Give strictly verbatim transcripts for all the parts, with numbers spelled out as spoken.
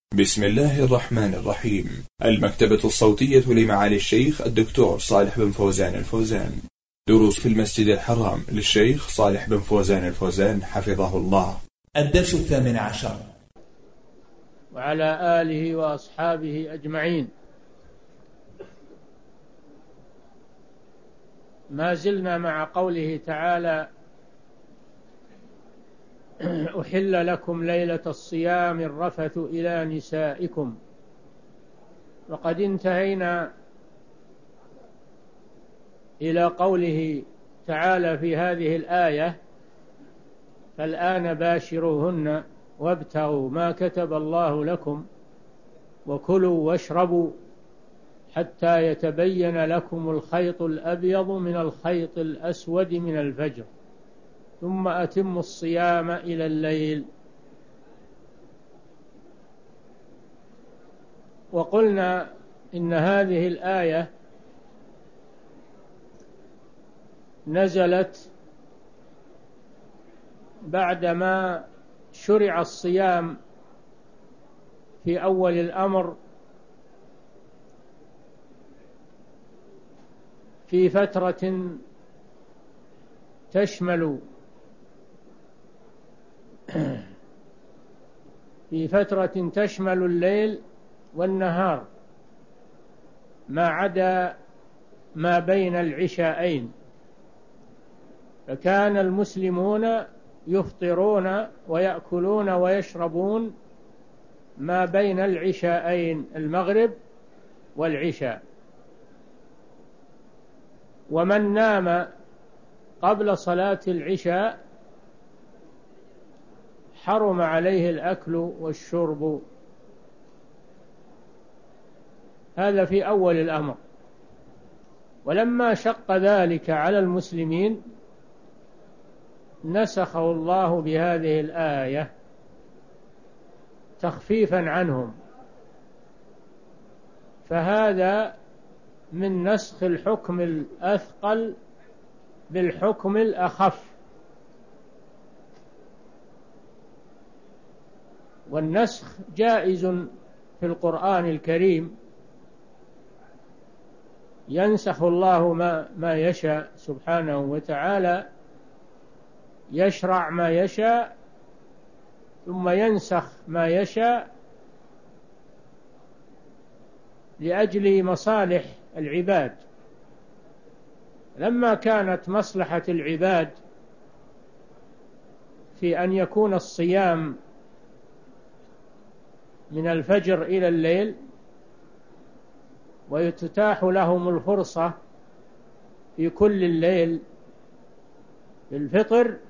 بسم الله الرحمن الرحيم. المكتبة الصوتية لمعالي الشيخ الدكتور صالح بن فوزان الفوزان. دروس في المسجد الحرام للشيخ صالح بن فوزان الفوزان حفظه الله. الدرس الثامن عشر. وعلى آله وأصحابه أجمعين. ما زلنا مع قوله تعالى: أحل لكم ليلة الصيام الرفث إلى نسائكم. وقد انتهينا إلى قوله تعالى في هذه الآية: فالآن باشروهن وابتغوا ما كتب الله لكم وكلوا واشربوا حتى يتبين لكم الخيط الأبيض من الخيط الأسود من الفجر ثم أتموا الصيام إلى الليل. وقلنا إن هذه الآية نزلت بعدما شرع الصيام في أول الأمر في فترة تشمل في فترة تشمل الليل والنهار ما عدا ما بين العشاءين، فكان المسلمون يفطرون ويأكلون ويشربون ما بين العشاءين، المغرب والعشاء. ومن نام قبل صلاة العشاء حرم عليه الأكل والشرب. هذا في أول الأمر. ولما شق ذلك على المسلمين نسخه الله بهذه الآية تخفيفا عنهم، فهذا من نسخ الحكم الأثقل بالحكم الأخف. والنسخ جائز في القرآن الكريم، ينسخ الله ما, ما يشاء سبحانه وتعالى، يشرع ما يشاء ثم ينسخ ما يشاء لأجل مصالح العباد. لما كانت مصلحة العباد في أن يكون الصيام من الفجر إلى الليل ويتتاح لهم الفرصة في كل الليل بالفطر،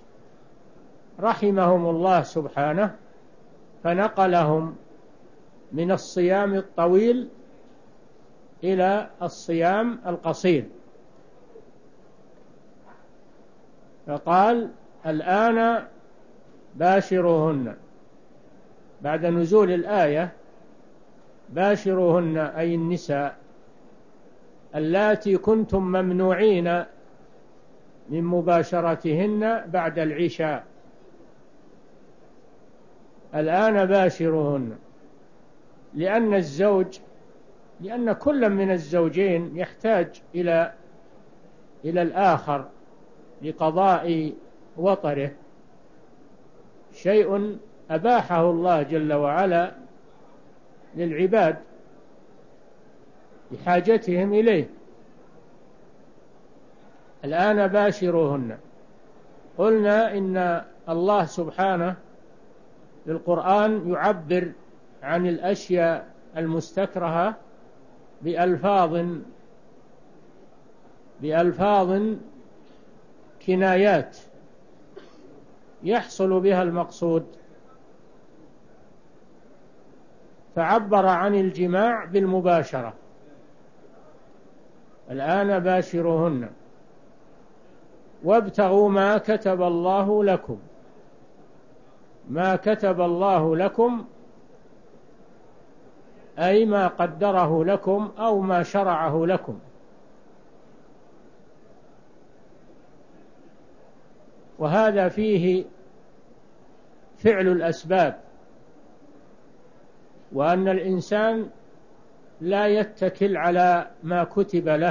رحمهم الله سبحانه فنقلهم من الصيام الطويل إلى الصيام القصير، فقال: الآن باشروهن. بعد نزول الآية: باشروهن أي النساء اللاتي كنتم ممنوعين من مباشرتهن بعد العشاء، الآن باشروهن. لأن الزوج لأن كل من الزوجين يحتاج إلى إلى الآخر لقضاء وطره، شيء أباحه الله جل وعلا للعباد بحاجتهم إليه. الآن باشروهن. قلنا إن الله سبحانه في القرآن يعبر عن الأشياء المستكرهة بألفاظ بألفاظ كنايات يحصل بها المقصود، فعبر عن الجماع بالمباشرة: الآن باشروهن وابتغوا ما كتب الله لكم. ما كتب الله لكم أي ما قدره لكم أو ما شرعه لكم. وهذا فيه فعل الأسباب، وأن الإنسان لا يتكل على ما كتب له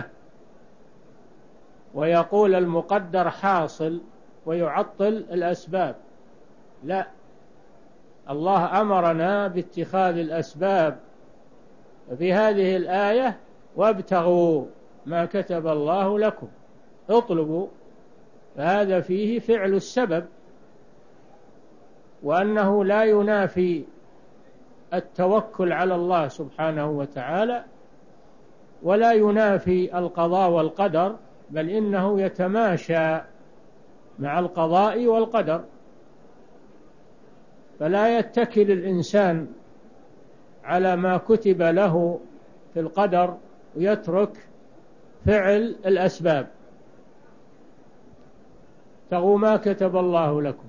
ويقول المقدر حاصل ويعطل الأسباب. لا، الله أمرنا باتخاذ الأسباب في هذه الآية: وابتغوا ما كتب الله لكم، اطلبوا. فهذا فيه فعل السبب، وأنه لا ينافي التوكل على الله سبحانه وتعالى، ولا ينافي القضاء والقدر، بل إنه يتماشى مع القضاء والقدر. فلا يتكل الإنسان على ما كتب له في القدر ويترك فعل الأسباب. ابتغوا ما كتب الله لكم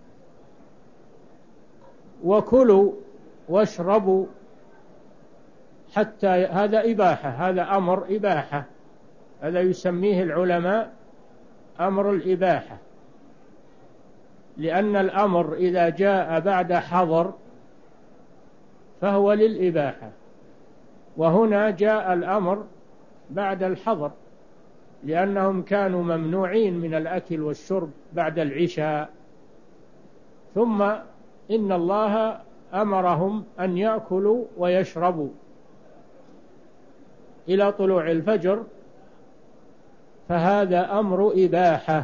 وكلوا واشربوا حتى، هذا إباحة، هذا أمر إباحة، هذا يسميه العلماء أمر الإباحة، لأن الأمر إذا جاء بعد حظر فهو للإباحة، وهنا جاء الأمر بعد الحظر، لأنهم كانوا ممنوعين من الأكل والشرب بعد العشاء، ثم إن الله أمرهم أن يأكلوا ويشربوا إلى طلوع الفجر، فهذا أمر إباحة،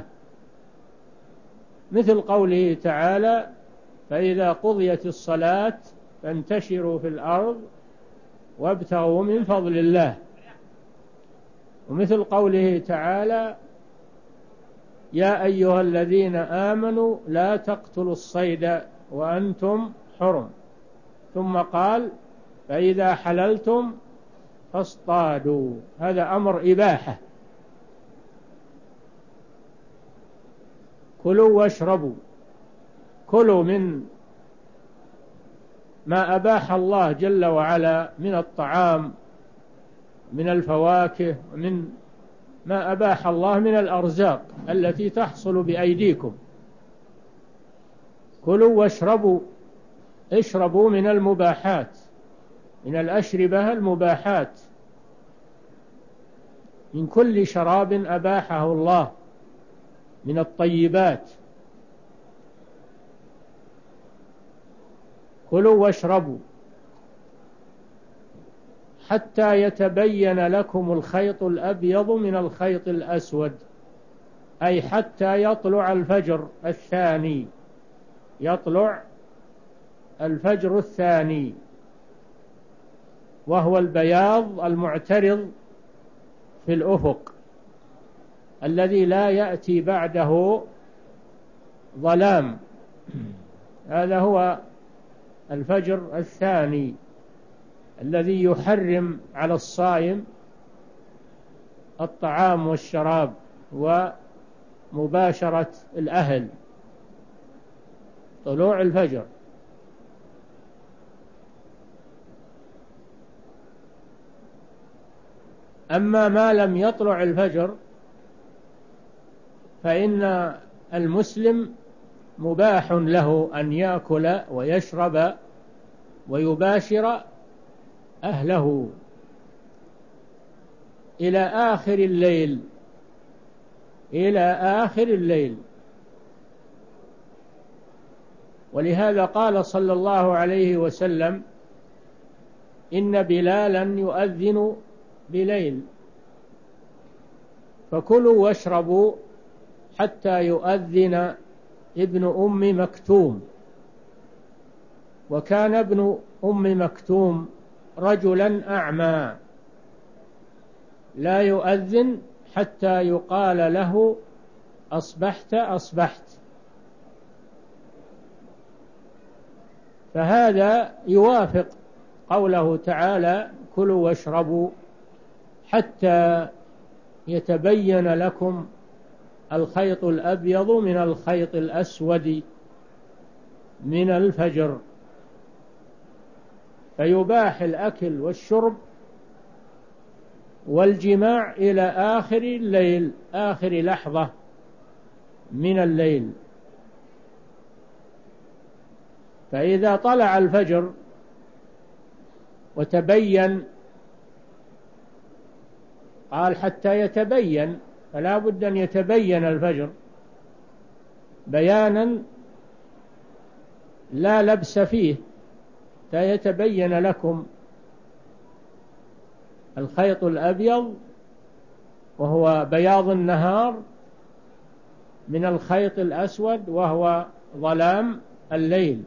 مثل قوله تعالى: فإذا قضيت الصلاة فانتشروا في الأرض وابتغوا من فضل الله. ومثل قوله تعالى: يا أيها الذين آمنوا لا تقتلوا الصيد وأنتم حرم. ثم قال: فإذا حللتم فاصطادوا. هذا أمر إباحة. كلوا واشربوا، كلوا من ما أباح الله جل وعلا من الطعام، من الفواكه، ومن ما أباح الله من الأرزاق التي تحصل بأيديكم. كلوا واشربوا، اشربوا من المباحات، من الأشربة المباحات، من كل شراب أباحه الله من الطيبات. كلوا واشربوا حتى يتبين لكم الخيط الأبيض من الخيط الأسود، أي حتى يطلع الفجر الثاني، يطلع الفجر الثاني، وهو البياض المعترض في الأفق الذي لا يأتي بعده ظلام. هذا هو الفجر الثاني الذي يحرم على الصائم الطعام والشراب ومباشرة الأهل، طلوع الفجر. أما ما لم يطلع الفجر فإن المسلم مباح له أن يأكل ويشرب ويباشر أهله إلى آخر الليل، إلى آخر الليل. ولهذا قال صلى الله عليه وسلم: إن بلالا يؤذن بليل، فكلوا واشربوا حتى يؤذن ابن أم مكتوم. وكان ابن أم مكتوم رجلا أعمى لا يؤذن حتى يقال له: أصبحت أصبحت. فهذا يوافق قوله تعالى: كلوا واشربوا حتى يتبين لكم الخيط الأبيض من الخيط الأسود من الفجر. فيباح الأكل والشرب والجماع إلى آخر الليل، آخر لحظة من الليل. فإذا طلع الفجر وتبين، قال حتى يتبين، فلا بد أن يتبين الفجر بيانا لا لبس فيه، حتى يتبين لكم الخيط الأبيض وهو بياض النهار من الخيط الأسود وهو ظلام الليل.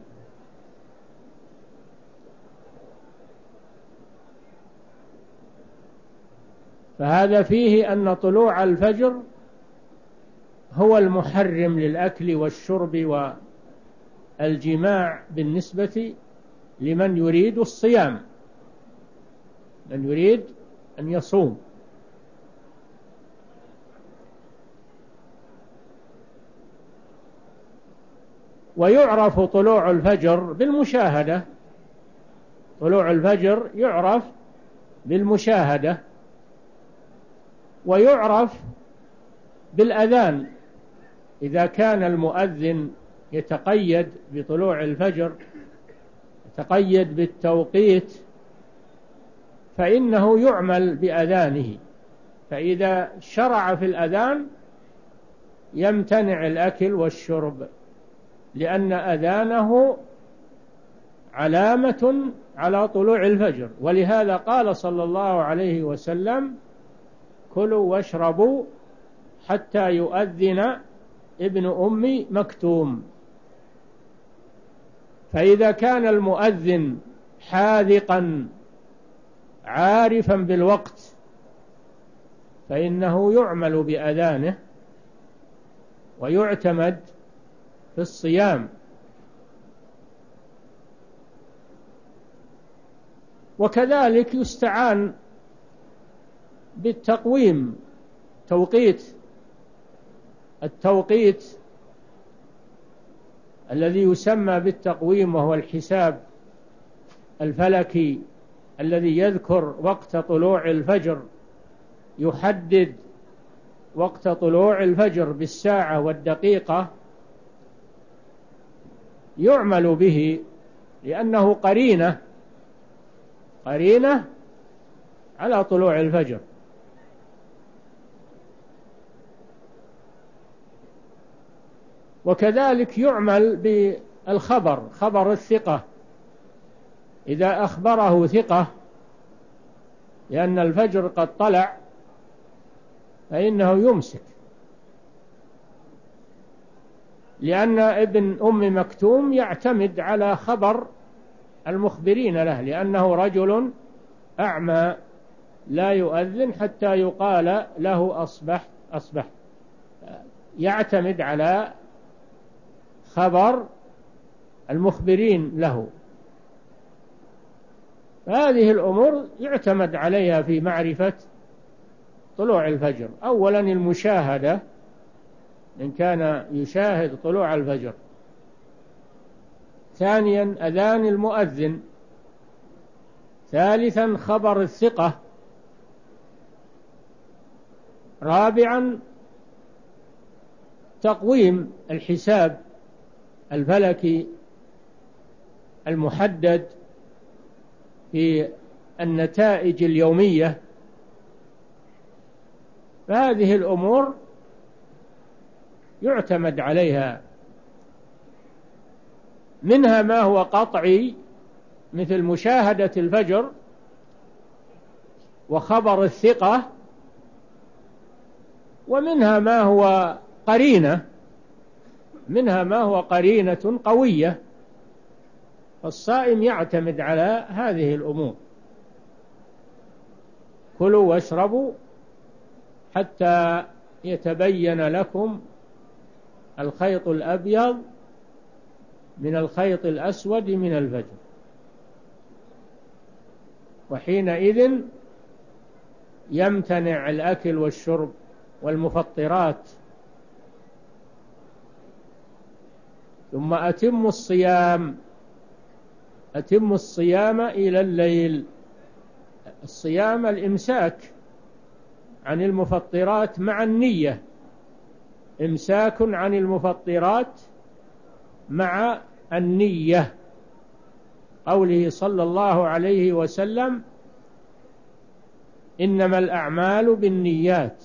فهذا فيه أن طلوع الفجر هو المحرم للأكل والشرب والجماع بالنسبة لمن يريد الصيام، من يريد أن يصوم. ويعرف طلوع الفجر بالمشاهدة، طلوع الفجر يعرف بالمشاهدة، ويعرف بالأذان. إذا كان المؤذن يتقيد بطلوع الفجر، يتقيد بالتوقيت، فإنه يعمل بأذانه. فإذا شرع في الأذان يمتنع الأكل والشرب، لأن أذانه علامة على طلوع الفجر. ولهذا قال صلى الله عليه وسلم: كلوا واشربوا حتى يؤذن ابن أم مكتوم. فإذا كان المؤذن حاذقا عارفا بالوقت فإنه يعمل بأذانه ويعتمد في الصيام. وكذلك يستعان بالتقويم، توقيت التوقيت الذي يسمى بالتقويم، وهو الحساب الفلكي الذي يذكر وقت طلوع الفجر، يحدد وقت طلوع الفجر بالساعة والدقيقة، يعمل به لأنه قرينة قرينة على طلوع الفجر. وكذلك يعمل بالخبر، خبر الثقة، إذا أخبره ثقة لأن الفجر قد طلع فإنه يمسك، لأن ابن أم مكتوم يعتمد على خبر المخبرين له، لأنه رجل أعمى لا يؤذن حتى يقال له أصبح أصبح، يعتمد على خبر المخبرين له. هذه الأمور يعتمد عليها في معرفة طلوع الفجر. أولا المشاهدة، إن كان يشاهد طلوع الفجر. ثانيا أذان المؤذن. ثالثا خبر الثقة. رابعا تقويم الحساب الفلكي المحدد في النتائج اليومية. فهذه الأمور يعتمد عليها، منها ما هو قطعي مثل مشاهدة الفجر وخبر الثقة، ومنها ما هو قرينة، منها ما هو قرينة قوية. فالصائم يعتمد على هذه الأمور. كلوا واشربوا حتى يتبين لكم الخيط الأبيض من الخيط الأسود من الفجر، وحينئذ يمتنع الأكل والشرب والمفطرات. ثم أتموا الصيام، أتموا الصيام إلى الليل. الصيام الإمساك عن المفطرات مع النية، إمساك عن المفطرات مع النية. قوله صلى الله عليه وسلم: إنما الأعمال بالنيات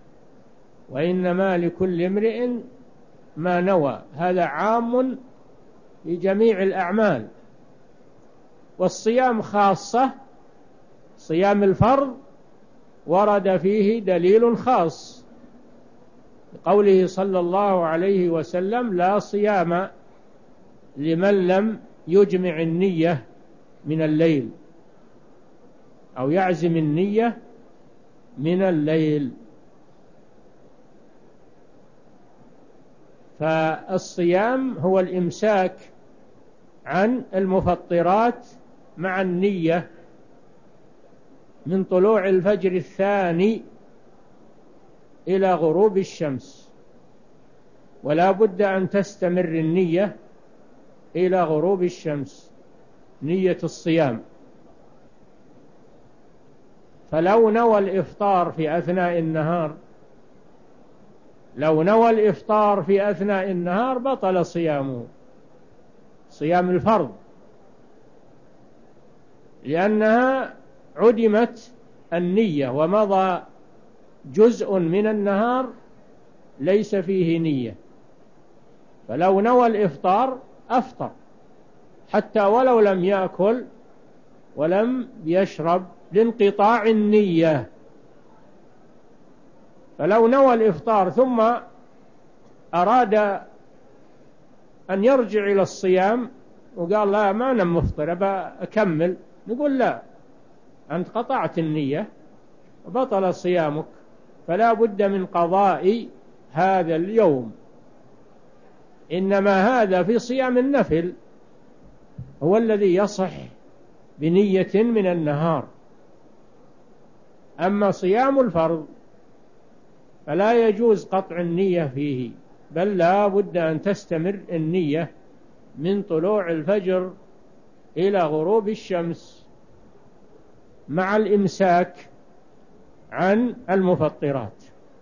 وإنما لكل امرئ ما نوى. هذا عام في جميع الأعمال. والصيام خاصة، صيام الفرض ورد فيه دليل خاص، قوله صلى الله عليه وسلم: لا صيام لمن لم يجمع النية من الليل، أو يعزم النية من الليل. فالصيام هو الإمساك عن المفطرات مع النية من طلوع الفجر الثاني إلى غروب الشمس، ولا بد أن تستمر النية إلى غروب الشمس، نية الصيام. فلو نوى الإفطار في أثناء النهار لو نوى الإفطار في أثناء النهار بطل صيامه، صيام الفرض، لأنها عدمت النية، ومضى جزء من النهار ليس فيه نية. فلو نوى الإفطار أفطر، حتى ولو لم يأكل ولم يشرب، لانقطاع النية. فلو نوى الإفطار ثم أراد أن يرجع إلى الصيام وقال: لا، ما أنا مفطر، أبا أكمل، نقول: لا، أنت قطعت النية وبطل صيامك، فلا بد من قضاء هذا اليوم. إنما هذا في صيام النفل هو الذي يصح بنية من النهار. أما صيام الفرض فلا يجوز قطع النية فيه، بل لا بد أن تستمر النية من طلوع الفجر إلى غروب الشمس، مع الإمساك عن المفطرات.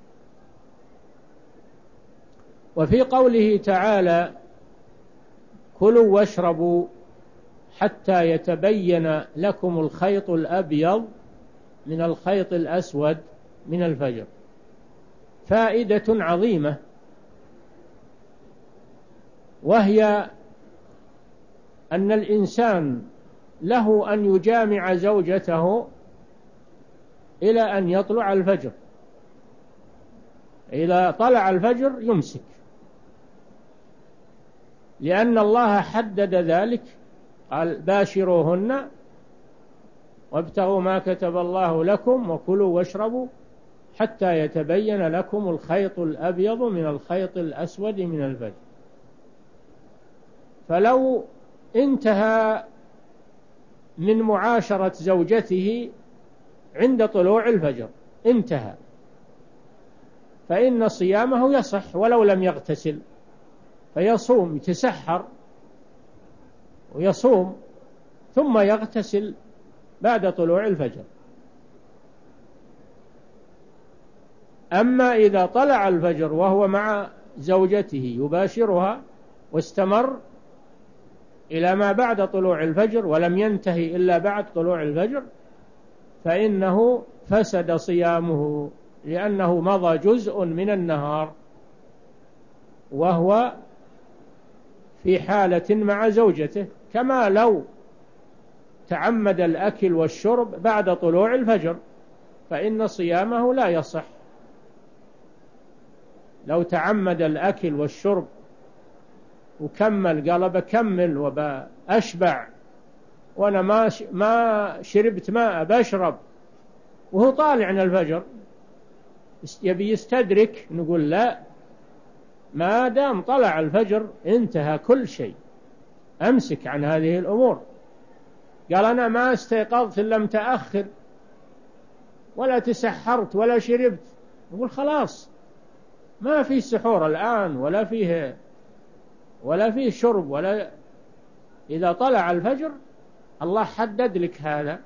وفي قوله تعالى: كلوا واشربوا حتى يتبين لكم الخيط الأبيض من الخيط الأسود من الفجر، فائدة عظيمة، وهي أن الإنسان له أن يجامع زوجته إلى أن يطلع الفجر. إذا طلع الفجر يمسك، لأن الله حدد ذلك، قال: باشروهن وابتغوا ما كتب الله لكم وكلوا واشربوا حتى يتبين لكم الخيط الأبيض من الخيط الأسود من الفجر. فلو انتهى من معاشرة زوجته عند طلوع الفجر، انتهى، فإن صيامه يصح ولو لم يغتسل، فيصوم، يتسحر ويصوم ثم يغتسل بعد طلوع الفجر. أما إذا طلع الفجر وهو مع زوجته يباشرها واستمر إلى ما بعد طلوع الفجر ولم ينتهي إلا بعد طلوع الفجر، فإنه فسد صيامه، لأنه مضى جزء من النهار وهو في حالة مع زوجته، كما لو تعمد الأكل والشرب بعد طلوع الفجر فإن صيامه لا يصح. لو تعمد الأكل والشرب وكمل، قال: بكمل وبأشبع وأنا ما ما شربت ماء بشرب، وهو طالع من الفجر يبي يستدرك، نقول: لا، ما دام طلع الفجر انتهى كل شيء، أمسك عن هذه الأمور. قال: أنا ما استيقظت إلا متأخر ولا تسحرت ولا شربت، نقول: خلاص، ما في سحور الآن ولا فيه ولا فيه شرب ولا. إذا طلع الفجر الله حدد لك هذا: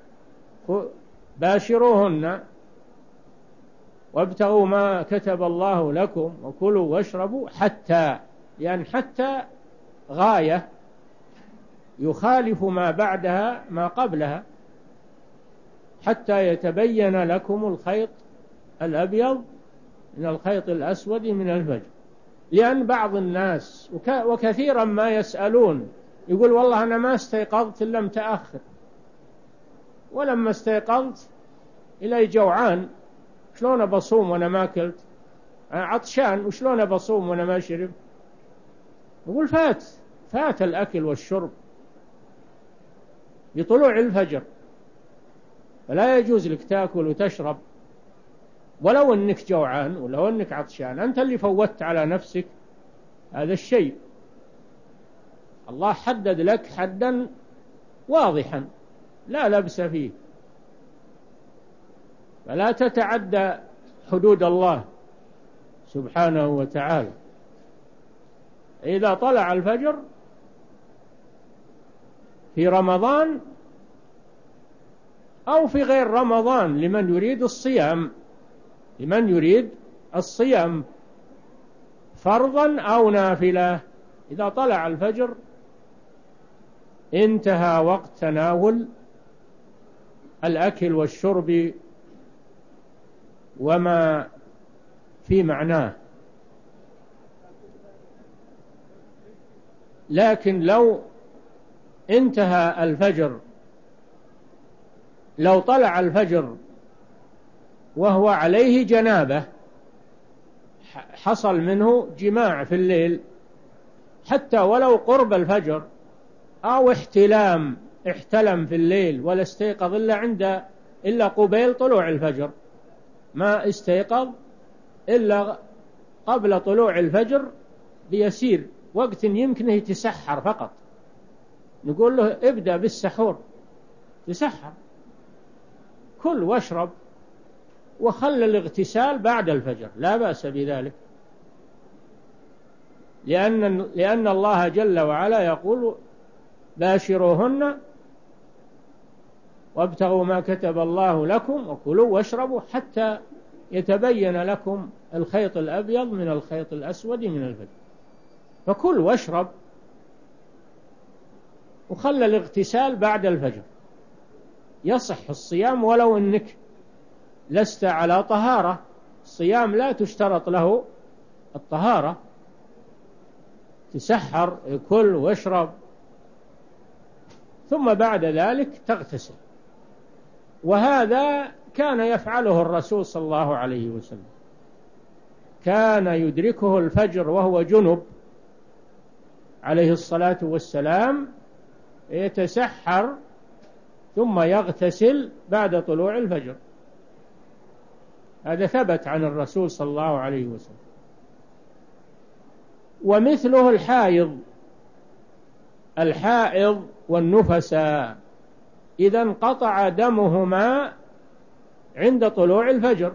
باشروهن وابتغوا ما كتب الله لكم وكلوا واشربوا حتى، يعني حتى غاية، يخالف ما بعدها ما قبلها، حتى يتبين لكم الخيط الأبيض من الخيط الأسود من الفجر. لأن بعض الناس وكثيرا ما يسألون يقول والله أنا ما استيقظت إلا متأخر، ولما استيقظت إلي جوعان، شلون بصوم وأنا ما أكلت؟ عطشان وشلون بصوم وأنا ما شرب؟ يقول فات فات الأكل والشرب بطلوع الفجر، فلا يجوز لك تأكل وتشرب ولو أنك جوعان ولو أنك عطشان، أنت اللي فوتت على نفسك هذا الشيء. الله حدد لك حدا واضحا لا لبس فيه، فلا تتعدى حدود الله سبحانه وتعالى. إذا طلع الفجر في رمضان أو في غير رمضان لمن يريد الصيام، لمن يريد الصيام فرضا أو نافلة، إذا طلع الفجر انتهى وقت تناول الأكل والشرب وما في معناه. لكن لو انتهى الفجر، لو طلع الفجر وهو عليه جنابة، حصل منه جماع في الليل حتى ولو قرب الفجر، أو احتلام احتلم في الليل ولا استيقظ إلا عند إلا قبيل طلوع الفجر، ما استيقظ إلا قبل طلوع الفجر بيسير وقت يمكنه يتسحر فقط، نقول له ابدأ بالسحور، تسحر، كل واشرب وخل الاغتسال بعد الفجر، لا بأس بذلك، لأن, لأن الله جل وعلا يقول باشروهن وابتغوا ما كتب الله لكم وكلوا واشربوا حتى يتبين لكم الخيط الأبيض من الخيط الأسود من الفجر، فكل واشرب وخل الاغتسال بعد الفجر، يصح الصيام ولو أنك لست على طهارة. الصيام لا تشترط له الطهارة، تسحر كل واشرب ثم بعد ذلك تغتسل. وهذا كان يفعله الرسول صلى الله عليه وسلم، كان يدركه الفجر وهو جنب عليه الصلاة والسلام، يتسحر ثم يغتسل بعد طلوع الفجر، هذا ثبت عن الرسول صلى الله عليه وسلم. ومثله الحائض، الحائض والنفساء إذا انقطع دمهما عند طلوع الفجر،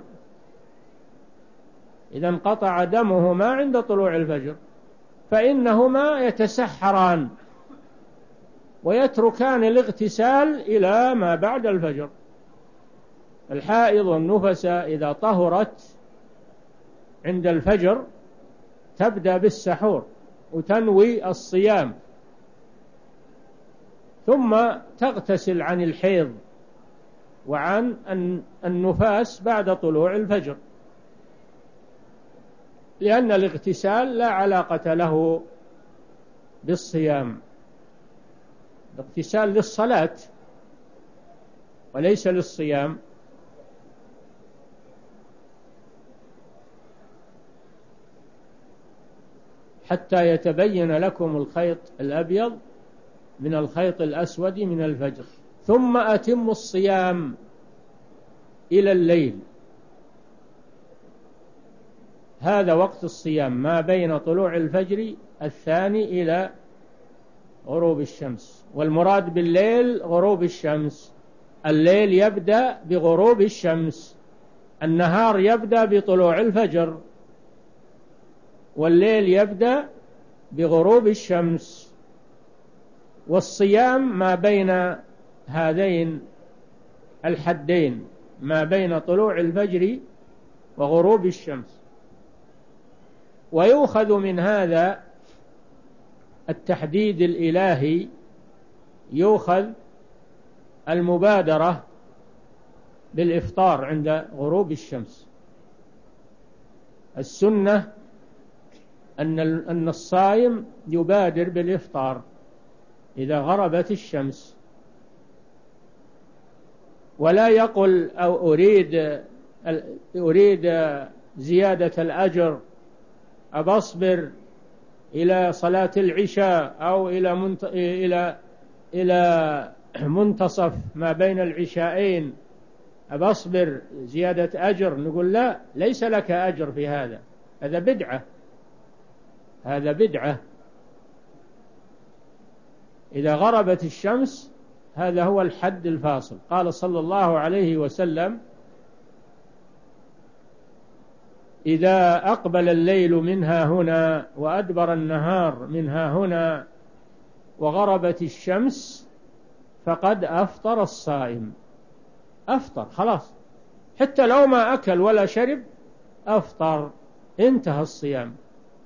إذا انقطع دمهما عند طلوع الفجر فإنهما يتسحران ويتركان الاغتسال إلى ما بعد الفجر. الحائض والنفساء إذا طهرت عند الفجر تبدأ بالسحور وتنوي الصيام، ثم تغتسل عن الحيض وعن النفاس بعد طلوع الفجر، لأن الاغتسال لا علاقة له بالصيام، الاغتسال للصلاة وليس للصيام. حتى يتبين لكم الخيط الأبيض من الخيط الأسود من الفجر، ثم أتموا الصيام إلى الليل، هذا وقت الصيام ما بين طلوع الفجر الثاني إلى غروب الشمس. والمراد بالليل غروب الشمس، الليل يبدأ بغروب الشمس، النهار يبدأ بطلوع الفجر، والليل يبدأ بغروب الشمس. والصيام ما بين هذين الحدين، ما بين طلوع الفجر وغروب الشمس. ويؤخذ من هذا التحديد الإلهي يؤخذ المبادرة بالإفطار عند غروب الشمس. السنة أن أن الصائم يبادر بالإفطار إذا غربت الشمس، ولا يقل أو أريد أريد زيادة الأجر، أبصبر إلى صلاة العشاء أو إلى منت... إلى إلى منتصف ما بين العشاءين أبصبر زيادة أجر. نقول لا، ليس لك أجر في هذا، هذا بدعة، هذا بدعة. إذا غربت الشمس هذا هو الحد الفاصل. قال صلى الله عليه وسلم: إذا أقبل الليل منها هنا وأدبر النهار منها هنا وغربت الشمس فقد أفطر الصائم. أفطر خلاص، حتى لو ما أكل ولا شرب أفطر، انتهى الصيام.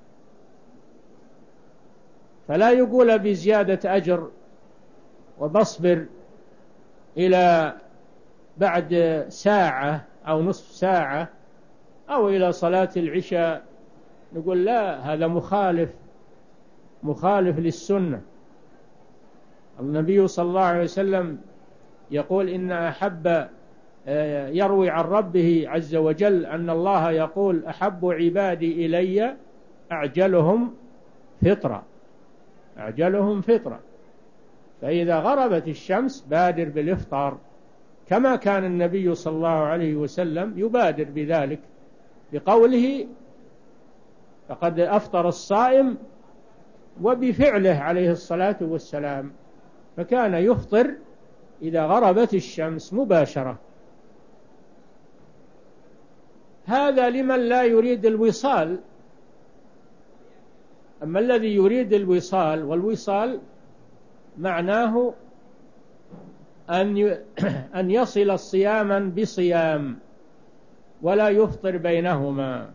فلا يقول بزيادة أجر وبصبر إلى بعد ساعة أو نصف ساعة أو إلى صلاة العشاء. نقول لا، هذا مخالف مخالف للسنة. النبي صلى الله عليه وسلم يقول: إن أحب يروي عن ربه عز وجل أن الله يقول: أحب عبادي إلي أعجلهم فطرة، أعجلهم فطرة. فإذا غربت الشمس بادر بالإفطار، كما كان النبي صلى الله عليه وسلم يبادر بذلك بقوله: فقد أفطر الصائم، وبفعله عليه الصلاة والسلام، فكان يفطر إذا غربت الشمس مباشرة. هذا لمن لا يريد الوصال. أما الذي يريد الوصال، والوصال معناه أن أن يصل صياما بصيام ولا يفطر بينهما،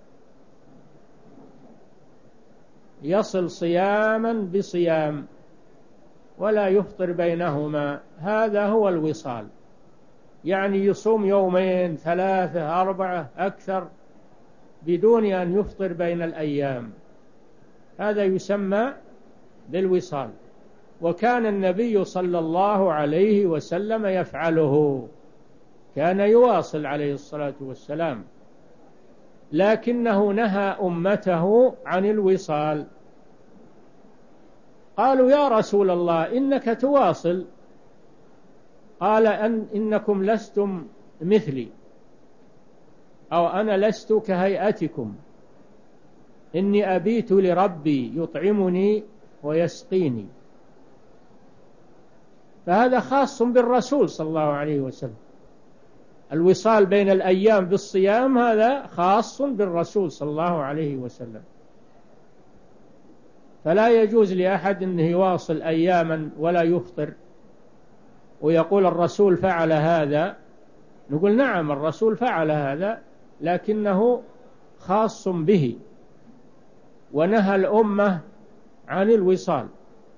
يصل صياما بصيام ولا يفطر بينهما، هذا هو الوصال. يعني يصوم يومين ثلاثة أربعة أكثر بدون أن يفطر بين الأيام، هذا يسمى بالوصال. وكان النبي صلى الله عليه وسلم يفعله، كان يواصل عليه الصلاة والسلام، لكنه نهى أمته عن الوصال. قالوا: يا رسول الله إنك تواصل. قال: أن إنكم لستم مثلي، أو أنا لست كهيئتكم، إني أبيت لربي يطعمني ويسقيني. فهذا خاص بالرسول صلى الله عليه وسلم. الوصال بين الأيام بالصيام هذا خاص بالرسول صلى الله عليه وسلم، فلا يجوز لأحد أنه يواصل أياما ولا يفطر ويقول الرسول فعل هذا. نقول نعم، الرسول فعل هذا، لكنه خاص به، ونهى الأمة عن الوصال،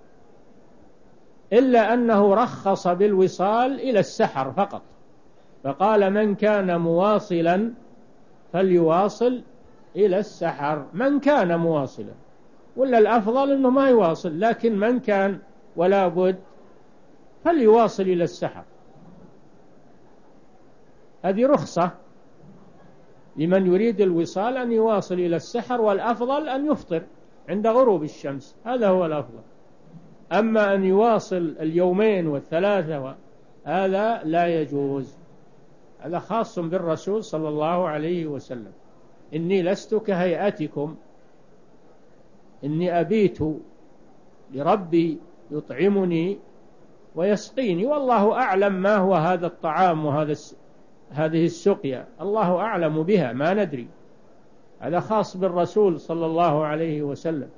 إلا أنه رخص بالوصال إلى السحر فقط، فقال: من كان مواصلا فليواصل إلى السحر، من كان مواصلا، ولا الأفضل أنه ما يواصل، لكن من كان ولا بد فليواصل إلى السحر. هذه رخصة لمن يريد الوصال أن يواصل إلى السحر، والأفضل أن يفطر عند غروب الشمس، هذا هو الأفضل. أما أن يواصل اليومين والثلاثة هذا لا يجوز، هذا خاص بالرسول صلى الله عليه وسلم. إني لست كهيئتكم، إني أبيت لربي يطعمني ويسقيني، والله أعلم ما هو هذا الطعام وهذا هذه السقيا، الله أعلم بها، ما ندري، هذا خاص بالرسول صلى الله عليه وسلم.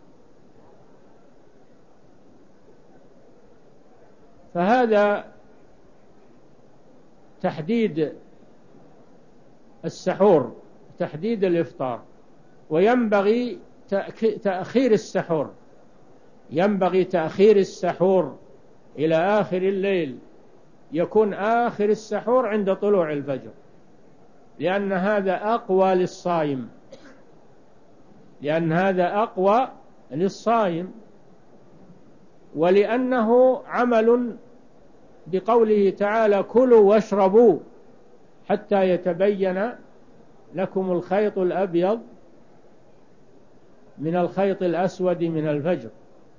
فهذا تحديد السحور، تحديد الإفطار. وينبغي تأخير السحور، ينبغي تأخير السحور إلى آخر الليل يكون آخر السحور عند طلوع الفجر، لأن هذا أقوى للصائم، لأن هذا أقوى للصائم، ولأنه عمل بقوله تعالى: كلوا واشربوا حتى يتبين لكم الخيط الأبيض من الخيط الأسود من الفجر.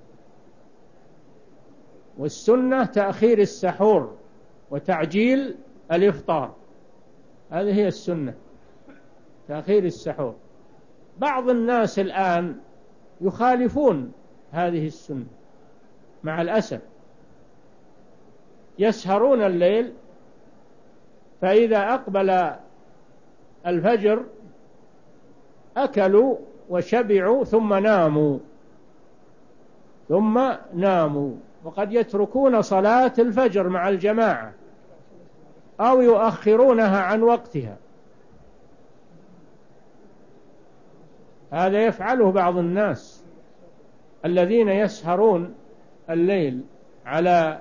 والسنة تأخير السحور وتعجيل الإفطار، هذه هي السنة، تأخير السحور. بعض الناس الآن يخالفون هذه السنة مع الأسف، يسهرون الليل، فإذا أقبل الفجر أكلوا وشبعوا ثم ناموا ثم ناموا وقد يتركون صلاة الفجر مع الجماعة أو يؤخرونها عن وقتها. هذا يفعله بعض الناس الذين يسهرون الليل على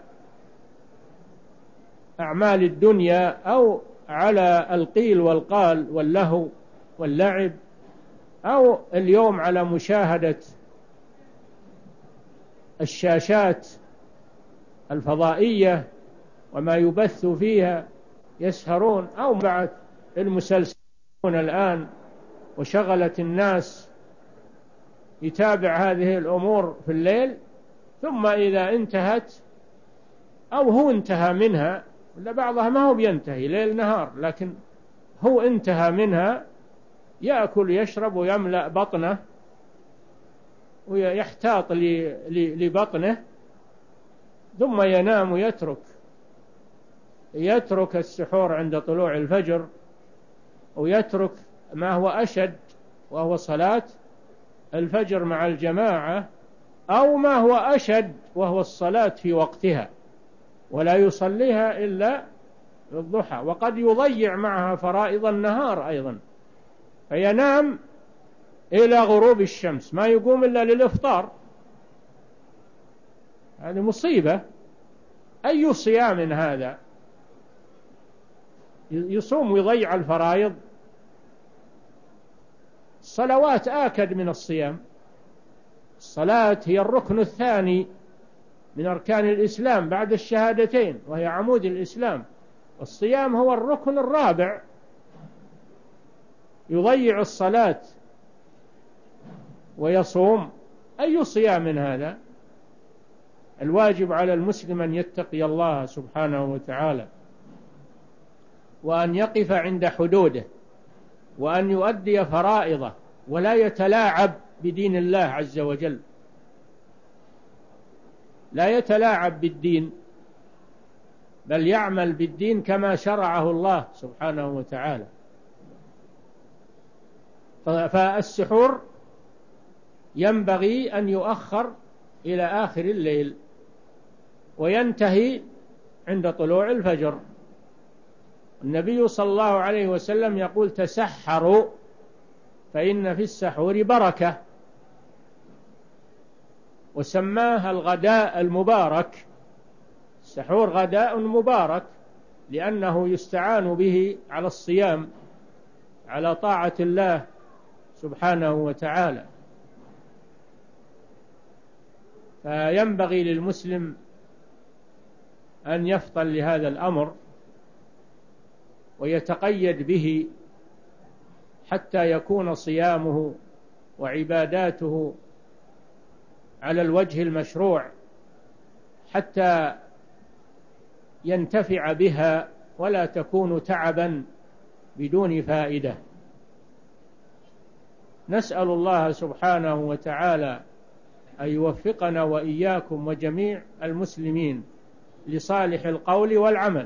أعمال الدنيا أو على القيل والقال واللهو واللعب، أو اليوم على مشاهدة الشاشات الفضائية وما يبث فيها، يسهرون، أو بعد المسلسلون الآن وشغلت الناس يتابع هذه الأمور في الليل، ثم إذا انتهت أو هو انتهى منها، ولا بعضها ما هو بينتهي ليل نهار، لكن هو انتهى منها، يأكل يشرب ويملأ بطنه ويحتاط لبطنه، ثم ينام ويترك يترك السحور عند طلوع الفجر، ويترك ما هو أشد وهو صلاة الفجر مع الجماعة، أو ما هو أشد وهو الصلاة في وقتها، ولا يصليها إلا الضحى، وقد يضيع معها فرائض النهار أيضا، فينام إلى غروب الشمس، ما يقوم إلا للإفطار. هذه مصيبة. أي صيام هذا؟ يصوم ويضيع الفرائض. الصلوات آكد من الصيام. الصلاة هي الركن الثاني من أركان الإسلام بعد الشهادتين، وهي عمود الإسلام. الصيام هو الركن الرابع. يضيع الصلاة ويصوم، أي صيام من هذا؟ الواجب على المسلم أن يتقي الله سبحانه وتعالى، وأن يقف عند حدوده، وأن يؤدي فرائضه، ولا يتلاعب بدين الله عز وجل، لا يتلاعب بالدين، بل يعمل بالدين كما شرعه الله سبحانه وتعالى. فالسحور ينبغي أن يؤخر إلى آخر الليل وينتهي عند طلوع الفجر. النبي صلى الله عليه وسلم يقول: تسحروا فإن في السحور بركة، وسماها الغداء المبارك. السحور غداء مبارك لأنه يستعان به على الصيام، على طاعة الله سبحانه وتعالى. فينبغي للمسلم أن يفطن لهذا الأمر ويتقيد به حتى يكون صيامه وعباداته على الوجه المشروع، حتى ينتفع بها ولا تكون تعبا بدون فائدة. نسأل الله سبحانه وتعالى أن يوفقنا وإياكم وجميع المسلمين لصالح القول والعمل،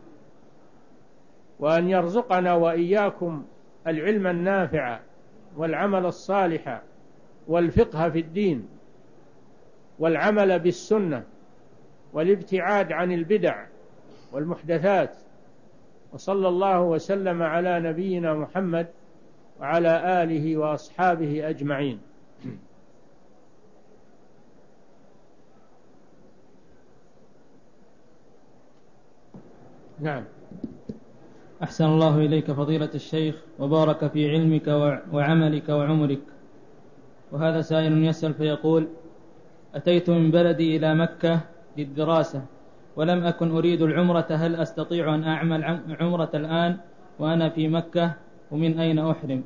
وأن يرزقنا وإياكم العلم النافع والعمل الصالح والفقه في الدين والعمل بالسنة والابتعاد عن البدع والمحدثات. وصلى الله وسلم على نبينا محمد وعلى آله وأصحابه أجمعين. نعم. أحسن الله إليك فضيلة الشيخ وبارك في علمك وعملك وعمرك. وهذا سائل يسأل فيقول: أتيت من بلدي إلى مكة للدراسة ولم أكن أريد العمرة، هل أستطيع أن أعمل عمرة الآن وأنا في مكة؟ ومن أين أحرم؟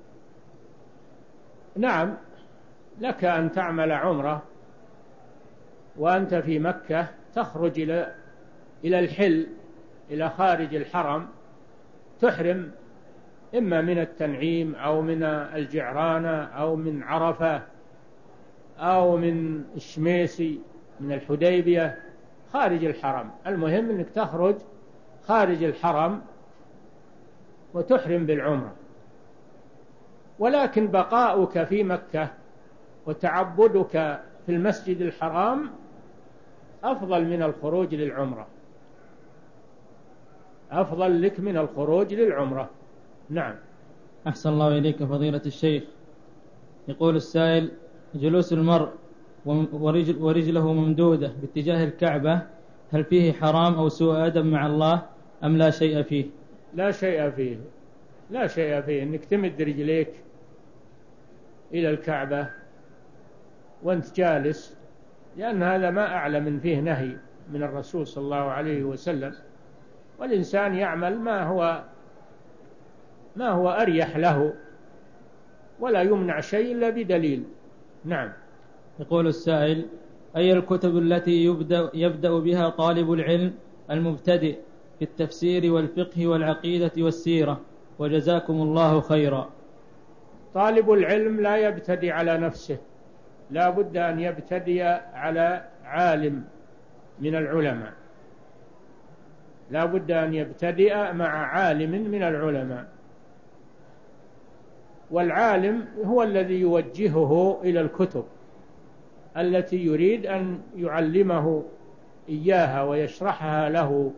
نعم، لك أن تعمل عمرة وأنت في مكة، تخرج إلى إلى الحل، إلى خارج الحرم، تحرم إما من التنعيم أو من الجعرانة أو من عرفة أو من الشميسي من الحديبية، خارج الحرم. المهم أنك تخرج خارج الحرم وتحرم بالعمرة. ولكن بقاؤك في مكة وتعبدك في المسجد الحرام أفضل من الخروج للعمرة، أفضل لك من الخروج للعمرة. نعم. أحسن الله إليك فضيلة الشيخ. يقول السائل: جلوس المرء ورجل ورجله ممدودة باتجاه الكعبة، هل فيه حرام أو سوء أدب مع الله أم لا شيء فيه؟ لا شيء فيه، لا شيء فيه أنك تمد رجليك إلى الكعبة وأنت جالس، لأن هذا ما أعلى من فيه نهي من الرسول صلى الله عليه وسلم، والإنسان يعمل ما هو ما هو أريح له، ولا يمنع شيء إلا بدليل. نعم. يقول السائل: أي الكتب التي يبدأ, يبدأ بها طالب العلم المبتدئ في التفسير والفقه والعقيدة والسيرة؟ وجزاكم الله خيرا. طالب العلم لا يبتدئ على نفسه، لا بد أن يبتدئ على عالم من العلماء، لا بد أن يبتدئ مع عالم من العلماء، والعالم هو الذي يوجهه إلى الكتب التي يريد أن يعلمه إياها ويشرحها له.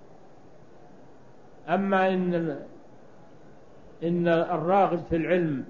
أما إن إن الراغب في العلم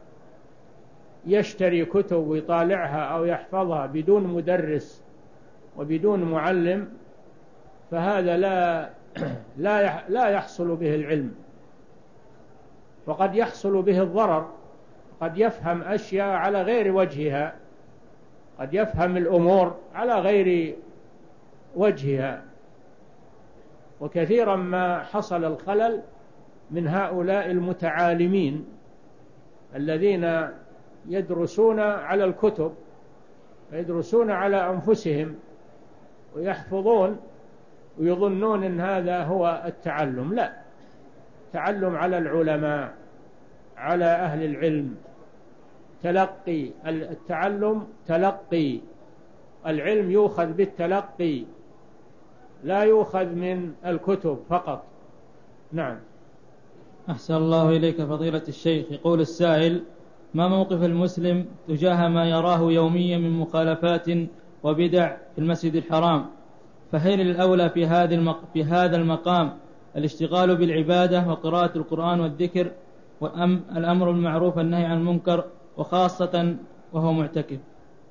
يشتري كتب ويطالعها أو يحفظها بدون مدرس وبدون معلم، فهذا لا لا لا يحصل به العلم، وقد يحصل به الضرر. قد يفهم أشياء على غير وجهها، قد يفهم الأمور على غير وجهها، وكثيرا ما حصل الخلل من هؤلاء المتعالمين الذين يدرسون على الكتب ويدرسون على أنفسهم ويحفظون ويظنون أن هذا هو التعلم. لا، تعلم على العلماء، على أهل العلم، تلقي التعلم، تلقي العلم يؤخذ بالتلقي، لا يؤخذ من الكتب فقط. نعم. أحسن الله إليك فضيلة الشيخ. يقول السائل: ما موقف المسلم تجاه ما يراه يوميا من مخالفات وبدع في المسجد الحرام؟ فهل الأولى في هذا المق... في هذا المقام الاشتغال بالعبادة وقراءة القرآن والذكر، وأم الأمر بالمعروف والنهي عن المنكر، وخاصة وهو معتكف؟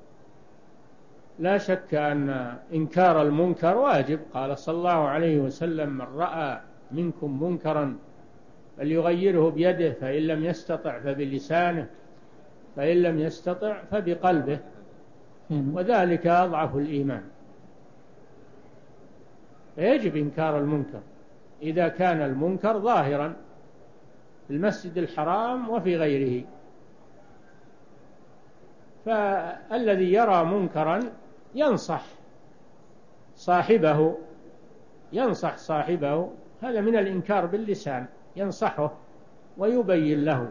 لا شك أن إنكار المنكر واجب. قال صلى الله عليه وسلم: من رأى منكم منكرا فليغيره بيده، فإن لم يستطع فبلسانه، فإن لم يستطع فبقلبه، وذلك أضعف الإيمان. فيجب إنكار المنكر إذا كان المنكر ظاهرا في المسجد الحرام وفي غيره. فالذي يرى منكرا ينصح صاحبه ينصح صاحبه هذا من الإنكار باللسان، ينصحه ويبين له.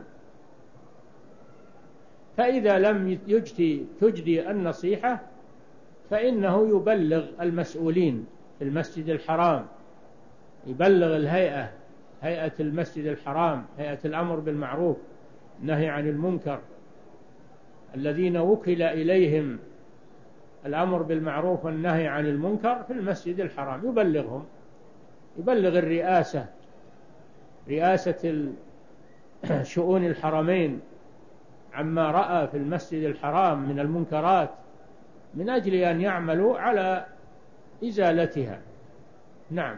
فإذا لم يجدي تجدي النصيحة فإنه يبلغ المسؤولين في المسجد الحرام، يبلغ الهيئة، هيئة المسجد الحرام، هيئة الأمر بالمعروف النهي عن المنكر، الذين وكل إليهم الأمر بالمعروف والنهي عن المنكر في المسجد الحرام، يبلغهم، يبلغ الرئاسة، رئاسة شؤون الحرمين، عما رأى في المسجد الحرام من المنكرات، من أجل أن يعملوا على إزالتها. نعم.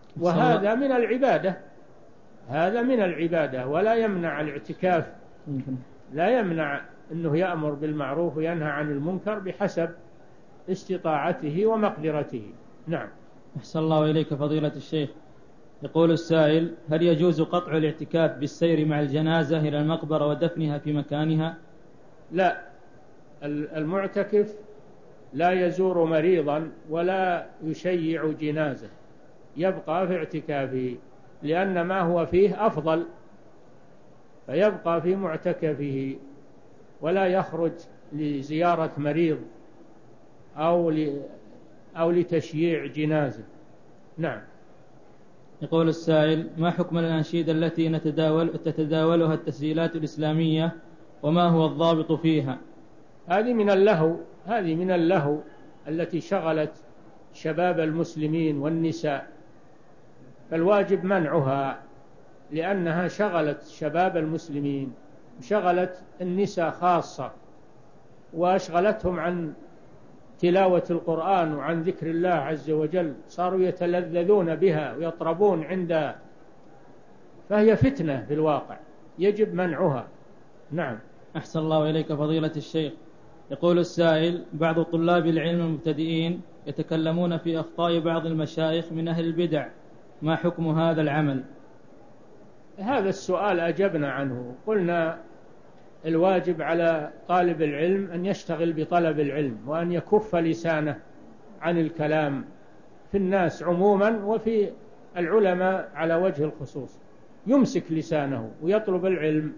وهذا من العبادة، هذا من العبادة، ولا يمنع الاعتكاف، لا يمنع أنه يأمر بالمعروف وينهى عن المنكر بحسب استطاعته ومقدرته. نعم. أحسن الله إليك فضيلة الشيخ. يقول السائل: هل يجوز قطع الاعتكاف بالسير مع الجنازة إلى المقبرة ودفنها في مكانها؟ لا، المعتكف لا يزور مريضا ولا يشيع جنازة، يبقى في اعتكافه، لأن ما هو فيه أفضل، فيبقى في معتكفه ولا يخرج لزيارة مريض أو أو لتشييع جنازة. نعم. يقول السائل: ما حكم الأنشيدة التي نتداول تتداولها التسجيلات الإسلامية وما هو الضابط فيها؟ هذه من اللهو، هذه من اللهو التي شغلت شباب المسلمين والنساء، فالواجب منعها، لأنها شغلت شباب المسلمين، شغلت النساء خاصة، وأشغلتهم عن تلاوة القرآن وعن ذكر الله عز وجل، صاروا يتلذذون بها ويطربون عند، فهي فتنة في الواقع، يجب منعها. نعم. أحسن الله إليك فضيلة الشيخ. يقول السائل: بعض طلاب العلم المبتدئين يتكلمون في أخطاء بعض المشايخ من أهل البدع، ما حكم هذا العمل؟ هذا السؤال أجبنا عنه، قلنا الواجب على طالب العلم أن يشتغل بطلب العلم، وأن يكف لسانه عن الكلام في الناس عموما وفي العلماء على وجه الخصوص، يمسك لسانه ويطلب العلم،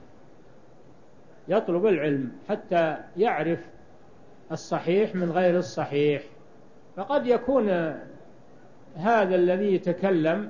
يطلب العلم حتى يعرف الصحيح من غير الصحيح. فقد يكون هذا الذي يتكلم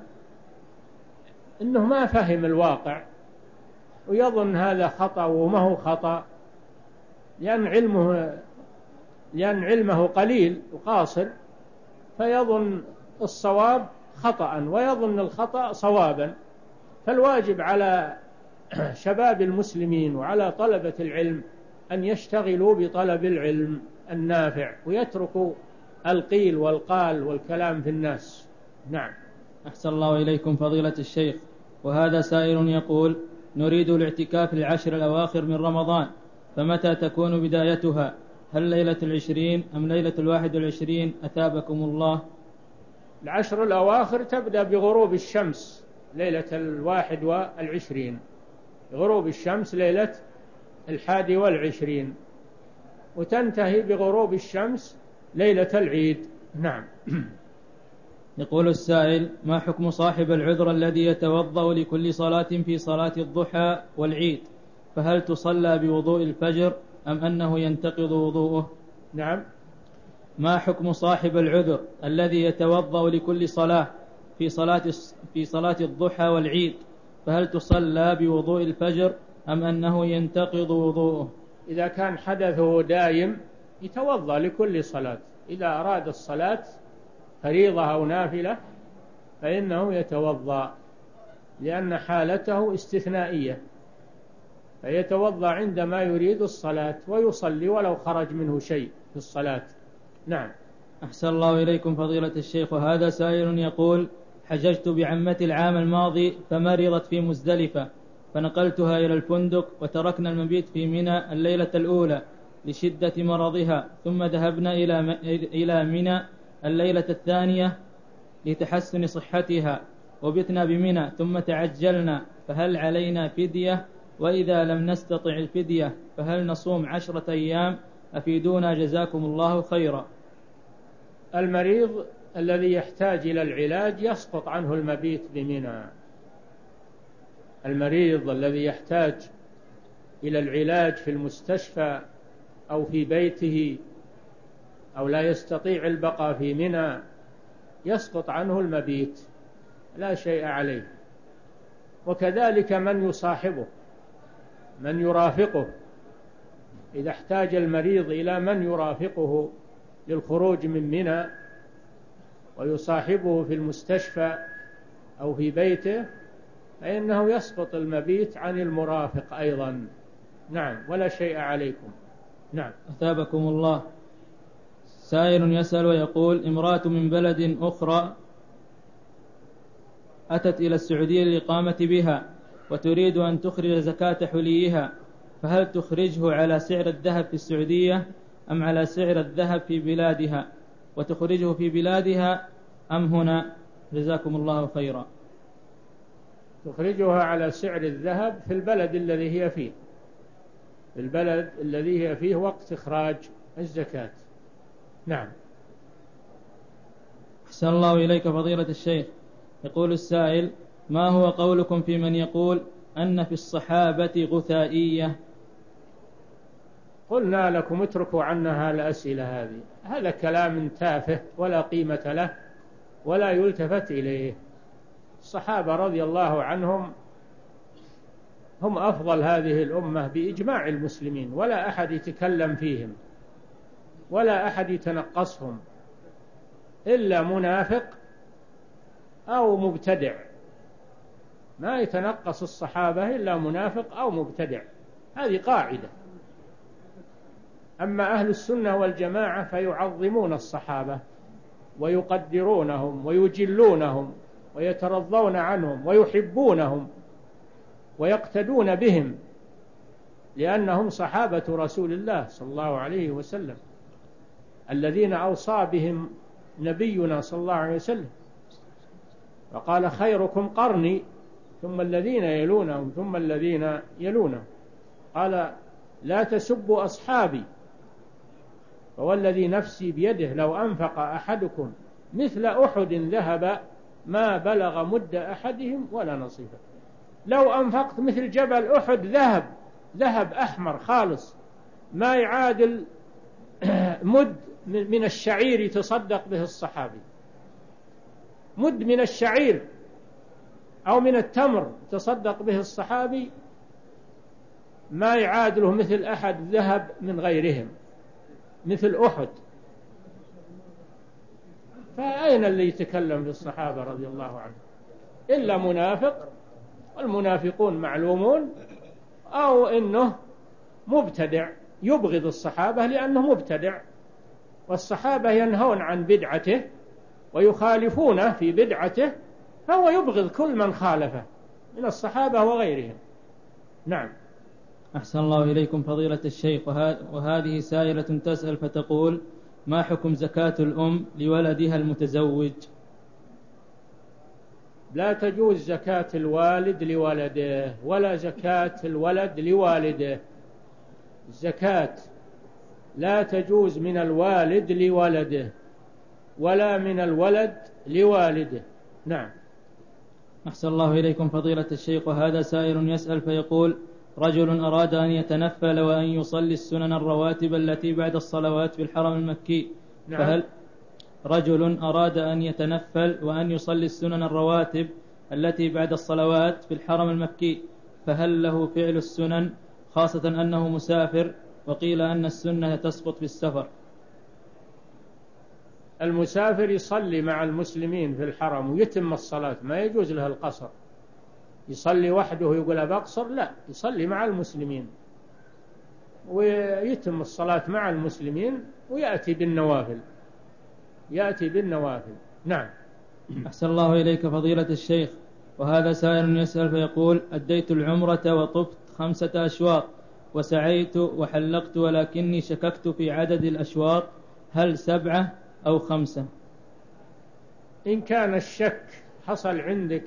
إنه ما فهم الواقع ويظن هذا خطأ وما هو خطأ، لأن علمه لأن علمه قليل وقاصر، فيظن الصواب خطأ ويظن الخطأ صوابا. فالواجب على شباب المسلمين وعلى طلبة العلم أن يشتغلوا بطلب العلم النافع ويتركوا القيل والقال والكلام في الناس. نعم. أحسن الله إليكم فضيلة الشيخ. وهذا سائل يقول: نريد الاعتكاف العشر الأواخر من رمضان، فمتى تكون بدايتها؟ هل ليلة العشرين أم ليلة الواحد والعشرين؟ أثابكم الله. العشر الأواخر تبدأ بغروب الشمس ليلة الواحد والعشرين، غروب الشمس ليلة الحادي والعشرين، وتنتهي بغروب الشمس ليلة العيد. نعم. يقول السائل: ما حكم صاحب العذر الذي يتوضأ لكل صلاة في صلاة الضحى والعيد، فهل تصلى بوضوء الفجر أم أنه ينتقض وضوءه؟ نعم. ما حكم صاحب العذر الذي يتوضأ لكل صلاة في صلاة في صلاة الضحى والعيد، فهل تصلى بوضوء الفجر أم أنه ينتقض وضوءه؟ إذا كان حدثه دائم يتوضأ لكل صلاة، إذا أراد الصلاة فريضة أو نافلة فإنه يتوضأ، لأن حالته استثنائية، فيتوضأ عندما يريد الصلاة ويصلي ولو خرج منه شيء في الصلاة. نعم. أحسن الله إليكم فضيلة الشيخ. وهذا سائل يقول: حججت بعمتي العام الماضي فمرضت في مزدلفة، فنقلتها إلى الفندق وتركنا المبيت في منى الليلة الأولى لشدة مرضها، ثم ذهبنا إلى منى الليلة الثانية لتحسن صحتها وبتنا بمنى ثم تعجلنا، فهل علينا فدية؟ وإذا لم نستطع الفدية فهل نصوم عشرة أيام؟ أفيدونا جزاكم الله خيرا. المريض الذي يحتاج إلى العلاج يسقط عنه المبيت بمنى. المريض الذي يحتاج إلى العلاج في المستشفى أو في بيته أو لا يستطيع البقاء في منى يسقط عنه المبيت، لا شيء عليه. وكذلك من يصاحبه، من يرافقه، إذا احتاج المريض إلى من يرافقه للخروج من منى ويصاحبه في المستشفى أو في بيته فإنه يسقط المبيت عن المرافق أيضا. نعم، ولا شيء عليكم. نعم. أثابكم الله. سائل يسأل ويقول: امرأة من بلد أخرى أتت إلى السعودية للإقامة بها وتريد أن تخرج زكاة حليها، فهل تخرجه على سعر الذهب في السعودية أم على سعر الذهب في بلادها، وتخرجه في بلادها أم هنا؟ جزاكم الله خيرا. تخرجها على سعر الذهب في البلد الذي هي فيه، في البلد الذي هي فيه وقت إخراج الزكاة. نعم. أحسن الله إليك فضيلة الشيخ. يقول السائل: ما هو قولكم في من يقول أن في الصحابة غثائية؟ قلنا لكم اتركوا عنها الأسئلة هذه، هذا كلام تافه ولا قيمة له ولا يلتفت إليه. الصحابة رضي الله عنهم هم أفضل هذه الأمة بإجماع المسلمين، ولا أحد يتكلم فيهم ولا أحد يتنقصهم إلا منافق أو مبتدع. ما يتنقص الصحابة إلا منافق أو مبتدع، هذه قاعدة. أما أهل السنة والجماعة فيعظمون الصحابة ويقدرونهم ويجلونهم ويترضون عنهم ويحبونهم ويقتدون بهم، لأنهم صحابة رسول الله صلى الله عليه وسلم الذين أوصى بهم نبينا صلى الله عليه وسلم، فقال: خيركم قرني ثم الذين يلونهم ثم الذين يلونهم. قال: لا تسبوا أصحابي، فوالذي نفسي بيده لو أنفق أحدكم مثل أحد ذهب ما بلغ مد أحدهم ولا نصيفه. لو أنفقت مثل جبل أحد ذهب ذهب أحمر خالص ما يعادل مد من الشعير يتصدق به الصحابي، مد من الشعير أو من التمر تصدق به الصحابي ما يعادله مثل أحد ذهب من غيرهم مثل أحد. فأين اللي يتكلم في الصحابة رضي الله عنهم إلا منافق، والمنافقون معلومون، أو إنه مبتدع يبغض الصحابة لأنه مبتدع، والصحابة ينهون عن بدعته ويخالفونه في بدعته، فهو يبغض كل من خالفه من الصحابة وغيرهم. نعم. أحسن الله إليكم فضيلة الشيخ. وهذه سائلة تسأل فتقول: ما حكم زكاة الأم لولدها المتزوج؟ لا تجوز زكاة الوالد لولده ولا زكاة الولد لوالده. الزكاة لا تجوز من الوالد لولده ولا من الولد لوالده. نعم. أحسن الله إليكم فضيلة الشيخ. وهذا سائل يسأل فيقول: رجل أراد أن يتنفل وأن يصلي السنن الرواتب التي بعد الصلوات في الحرم المكي. نعم. فهل رجل أراد أن يتنفل وأن يصلي السنن الرواتب التي بعد الصلوات في الحرم المكي، فهل له فعل السنن، خاصة أنه مسافر وقيل أن السنة تسقط في السفر؟ المسافر يصلي مع المسلمين في الحرم ويتم الصلاة، ما يجوز له القصر. يصلي وحده ويقول بقصر، لا، يصلي مع المسلمين ويتم الصلاة مع المسلمين ويأتي بالنوافل يأتي بالنوافل. نعم. أحسن الله إليك فضيلة الشيخ. وهذا سائل يسأل فيقول: أديت العمرة وطفت خمسة أشواط وسعيت وحلقت، ولكني شككت في عدد الأشواط، هل سبعة أو خمسة؟ إن كان الشك حصل عندك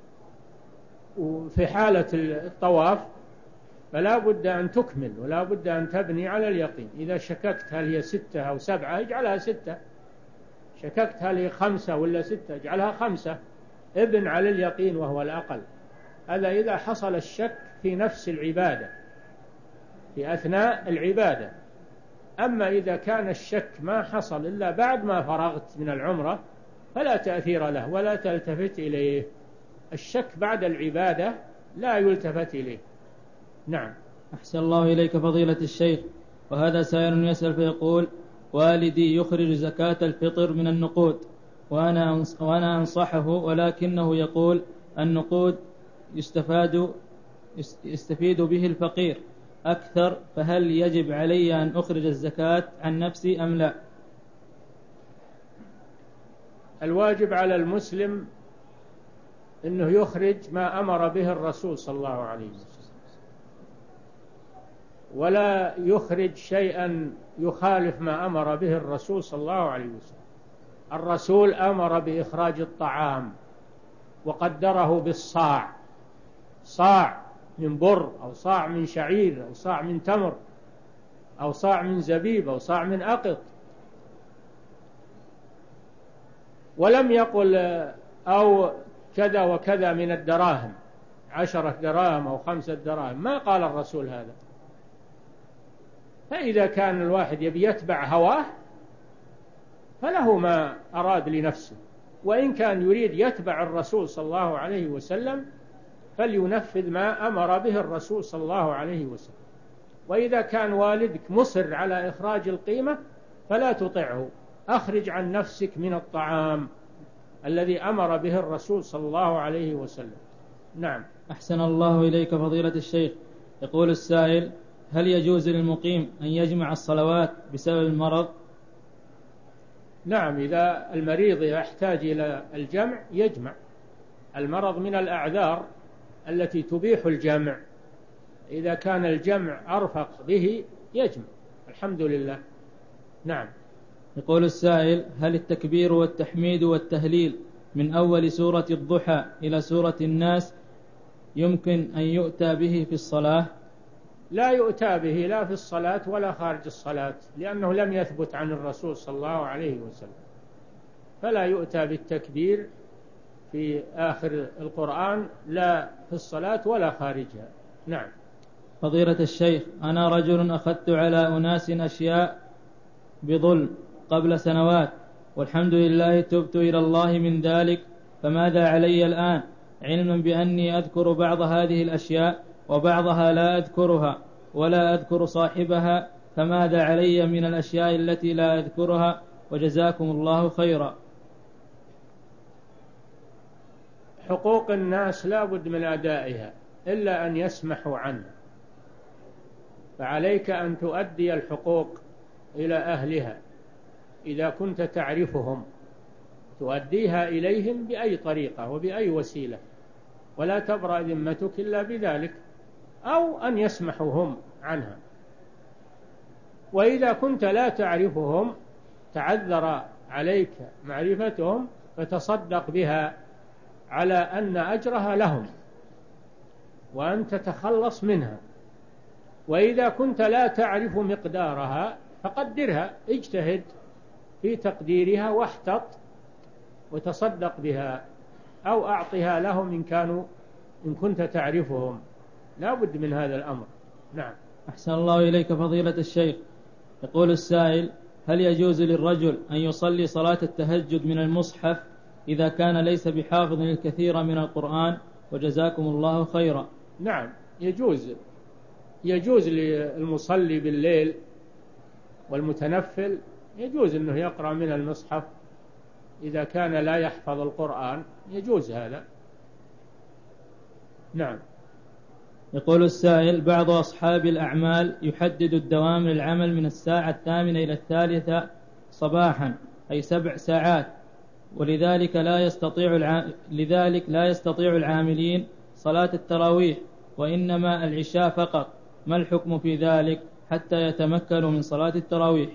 وفي حالة الطواف فلا بد أن تكمل ولا بد أن تبني على اليقين. إذا شككت هل هي ستة أو سبعة اجعلها ستة، شككت هل هي خمسة ولا ستة اجعلها خمسة، ابن على اليقين وهو الأقل. هذا إذا حصل الشك في نفس العبادة في أثناء العبادة. أما إذا كان الشك ما حصل إلا بعد ما فرغت من العمرة فلا تأثير له ولا تلتفت إليه. الشك بعد العبادة لا يلتفت إليه. نعم. أحسن الله إليك فضيلة الشيخ. وهذا سائل يسأل فيقول: والدي يخرج زكاة الفطر من النقود وأنا وأنا أنصحه، ولكنه يقول النقود يستفاد يستفيد به الفقير أكثر، فهل يجب علي أن أخرج الزكاة عن نفسي أم لا؟ الواجب على المسلم أنه يخرج ما أمر به الرسول صلى الله عليه وسلم، ولا يخرج شيئا يخالف ما أمر به الرسول صلى الله عليه وسلم. الرسول أمر بإخراج الطعام وقدره بالصاع، صاع من بر أو صاع من شعير أو صاع من تمر أو صاع من زبيب أو صاع من أقط، ولم يقل أو كذا وكذا من الدراهم، عشرة دراهم أو خمسة دراهم، ما قال الرسول هذا. فإذا كان الواحد يبي يتبع هواه فله ما أراد لنفسه، وإن كان يريد يتبع الرسول صلى الله عليه وسلم فلينفذ ما أمر به الرسول صلى الله عليه وسلم. وإذا كان والدك مصر على إخراج القيمة فلا تطعه، أخرج عن نفسك من الطعام الذي أمر به الرسول صلى الله عليه وسلم. نعم. أحسن الله إليك فضيلة الشيخ. يقول السائل: هل يجوز للمقيم أن يجمع الصلوات بسبب المرض؟ نعم، إذا المريض يحتاج إلى الجمع يجمع. المرض من الأعذار التي تبيح الجمع، إذا كان الجمع أرفق به يجمع. الحمد لله. نعم. يقول السائل: هل التكبير والتحميد والتهليل من أول سورة الضحى إلى سورة الناس يمكن أن يؤتى به في الصلاة؟ لا يؤتى به لا في الصلاة ولا خارج الصلاة، لأنه لم يثبت عن الرسول صلى الله عليه وسلم، فلا يؤتى بالتكبير في آخر القرآن لا في الصلاة ولا خارجها. نعم. فضيلة الشيخ، أنا رجل أخذت على أناس أشياء بظلم قبل سنوات، والحمد لله تبت إلى الله من ذلك، فماذا علي الآن، علما بأني أذكر بعض هذه الأشياء وبعضها لا أذكرها ولا أذكر صاحبها، فماذا علي من الأشياء التي لا أذكرها؟ وجزاكم الله خيرا. حقوق الناس لا بد من أدائها إلا أن يسمحوا عنها، فعليك أن تؤدي الحقوق إلى أهلها إذا كنت تعرفهم، تؤديها إليهم بأي طريقة وبأي وسيلة، ولا تبرأ ذمتك إلا بذلك، أو أن يسمحوا هم عنها. وإذا كنت لا تعرفهم تعذر عليك معرفتهم فتصدق بها على أن أجرها لهم وأن تتخلص منها. وإذا كنت لا تعرف مقدارها فقدرها، اجتهد في تقديرها واحتط وتصدق بها، أو أعطها لهم إن كانوا إن كنت تعرفهم. لا بد من هذا الأمر. نعم. أحسن الله إليك فضيلة الشيخ. يقول السائل: هل يجوز للرجل أن يصلي صلاة التهجد من المصحف إذا كان ليس بحافظ الكثير من القرآن؟ وجزاكم الله خيرا. نعم، يجوز يجوز للمصلي بالليل والمتنفل يجوز أنه يقرأ من المصحف إذا كان لا يحفظ القرآن، يجوز هذا. نعم. يقول السائل: بعض أصحاب الأعمال يحدد الدوام للعمل من الساعة الثامنة إلى الثالثة صباحا، أي سبع ساعات، ولذلك لا يستطيع الع... لذلك لا يستطيع العاملين صلاة التراويح، وإنما العشاء فقط. ما الحكم في ذلك حتى يتمكنوا من صلاة التراويح؟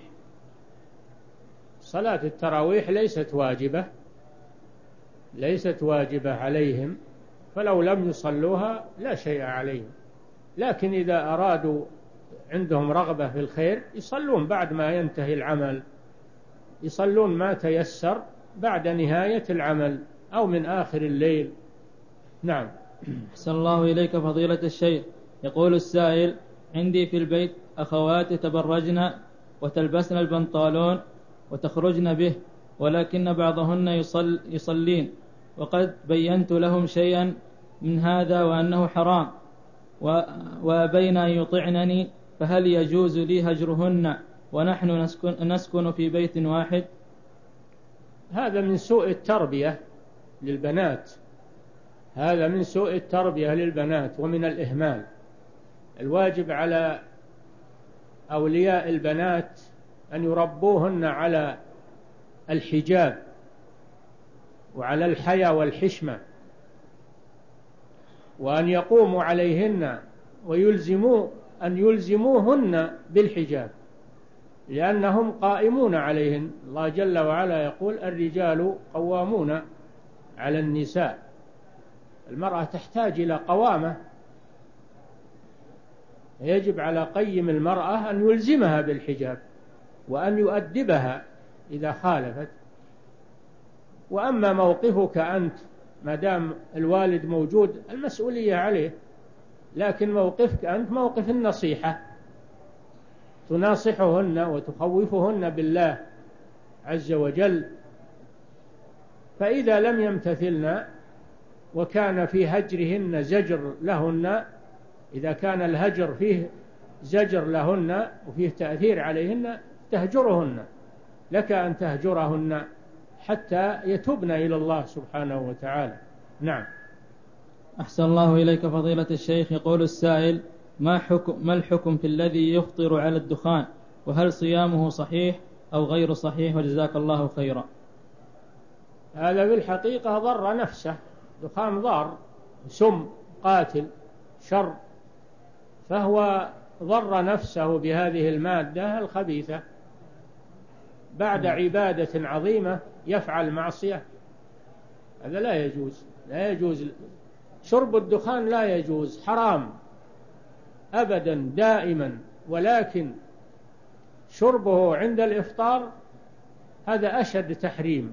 صلاة التراويح ليست واجبة ليست واجبة عليهم، فلو لم يصلوها لا شيء عليهم، لكن إذا أرادوا عندهم رغبة في الخير يصلون بعد ما ينتهي العمل، يصلون ما تيسر بعد نهاية العمل أو من آخر الليل. نعم. أحسن الله إليك فضيلة الشيخ. يقول السائل: عندي في البيت أخوات تبرجن وتلبسن البنطالون وتخرجن به، ولكن بعضهن يصل يصلين، وقد بينت لهم شيئا من هذا وأنه حرام، وأبين أن يطعنني، فهل يجوز لي هجرهن ونحن نسكن, نسكن في بيت واحد؟ هذا من سوء التربية للبنات هذا من سوء التربية للبنات ومن الإهمال. الواجب على أولياء البنات أن يربوهن على الحجاب وعلى الحياء والحشمة، وأن يقوموا عليهن ويلزموا أن يلزموهن بالحجاب، لأنهم قائمون عليهن. الله جل وعلا يقول الرجال قوامون على النساء. المرأة تحتاج إلى قوامة، يجب على قيم المرأة أن يلزمها بالحجاب وأن يؤدبها إذا خالفت. وأما موقفك أنت ما دام الوالد موجود المسؤولية عليه، لكن موقفك أنت موقف النصيحة، تناصحهن وتخوفهن بالله عز وجل. فإذا لم يمتثلن وكان في هجرهن زجر لهن، إذا كان الهجر فيه زجر لهن وفيه تأثير عليهن تهجرهن، لك أن تهجرهن حتى يتوبن إلى الله سبحانه وتعالى. نعم. أحسن الله إليك فضيلة الشيخ. يقول السائل: ما حكم ما الحكم في الذي يفطر على الدخان، وهل صيامه صحيح أو غير صحيح؟ وجزاك الله خيرا. هذا بالحقيقة ضر نفسه، دخان ضار، سم قاتل شر، فهو ضر نفسه بهذه المادة الخبيثة بعد عبادة عظيمة يفعل معصية. هذا لا يجوز، لا يجوز شرب الدخان، لا يجوز، حرام أبدا دائما. ولكن شربه عند الإفطار هذا أشد تحريم،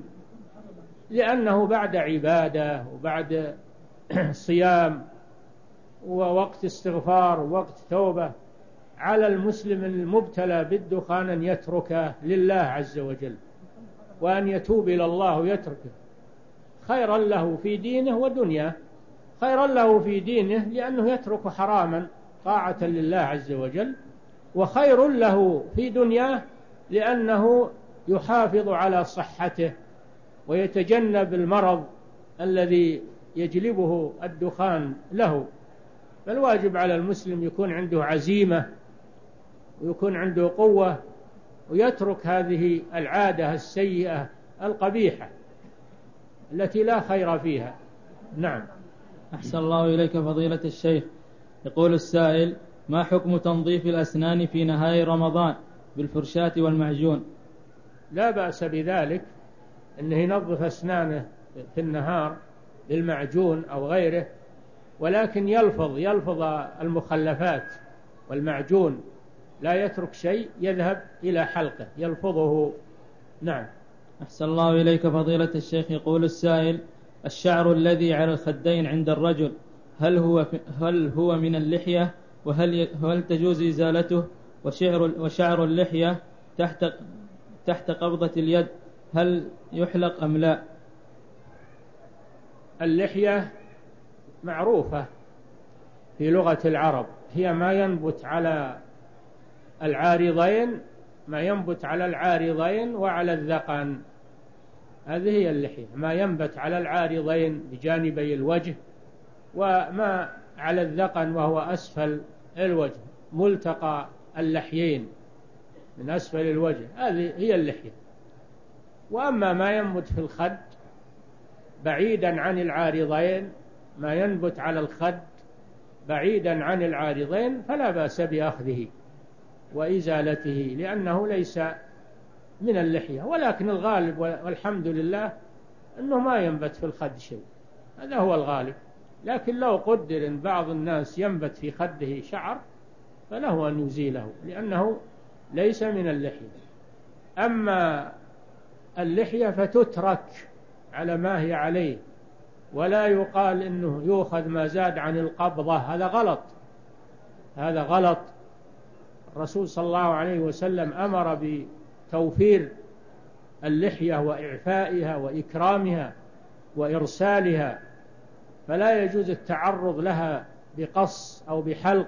لأنه بعد عبادة وبعد صيام ووقت استغفار ووقت توبة. على المسلم المبتلى بالدخان أن يتركه لله عز وجل، وأن يتوب إلى الله ويتركه، خيرا له في دينه ودنياه. خيرا له في دينه لأنه يترك حراما طاعة لله عز وجل، وخير له في دنياه لأنه يحافظ على صحته ويتجنب المرض الذي يجلبه الدخان له. فالواجب على المسلم يكون عنده عزيمة ويكون عنده قوة، ويترك هذه العادة السيئة القبيحة التي لا خير فيها. نعم. أحسن الله إليك فضيلة الشيخ. يقول السائل: ما حكم تنظيف الأسنان في نهاية رمضان بالفرشاة والمعجون؟ لا بأس بذلك، أنه ينظف أسنانه في النهار بالمعجون أو غيره، ولكن يلفظ يلفظ المخلفات والمعجون، لا يترك شيء يذهب إلى حلقه يلفظه. نعم. أحسن الله إليك فضيلة الشيخ. يقول السائل: الشعر الذي على الخدين عند الرجل هل هو هل هو من اللحية، وهل هل تجوز إزالته؟ وشعر وشعر اللحية تحت تحت قبضة اليد هل يحلق أم لا؟ اللحية معروفة في لغة العرب، هي ما ينبت على العارضين، ما ينبت على العارضين وعلى الذقن، هذه هي اللحية، ما ينبت على العارضين بجانبي الوجه، وما على الذقن وهو أسفل الوجه، ملتقى اللحيين من أسفل الوجه، هذه هي اللحية. وأما ما ينبت في الخد بعيدا عن العارضين، ما ينبت على الخد بعيدا عن العارضين فلا بأس بأخذه وإزالته، لأنه ليس من اللحية. ولكن الغالب والحمد لله أنه ما ينبت في الخد شيء، هذا هو الغالب. لكن لو قدر أن بعض الناس ينبت في خده شعر فله أن يزيله، لأنه ليس من اللحية. أما اللحية فتترك على ما هي عليه، ولا يقال إنه يؤخذ ما زاد عن القبضة، هذا غلط، هذا غلط. الرسول صلى الله عليه وسلم أمر بتوفير اللحية وإعفائها وإكرامها وإرسالها، فلا يجوز التعرض لها بقص أو بحلق،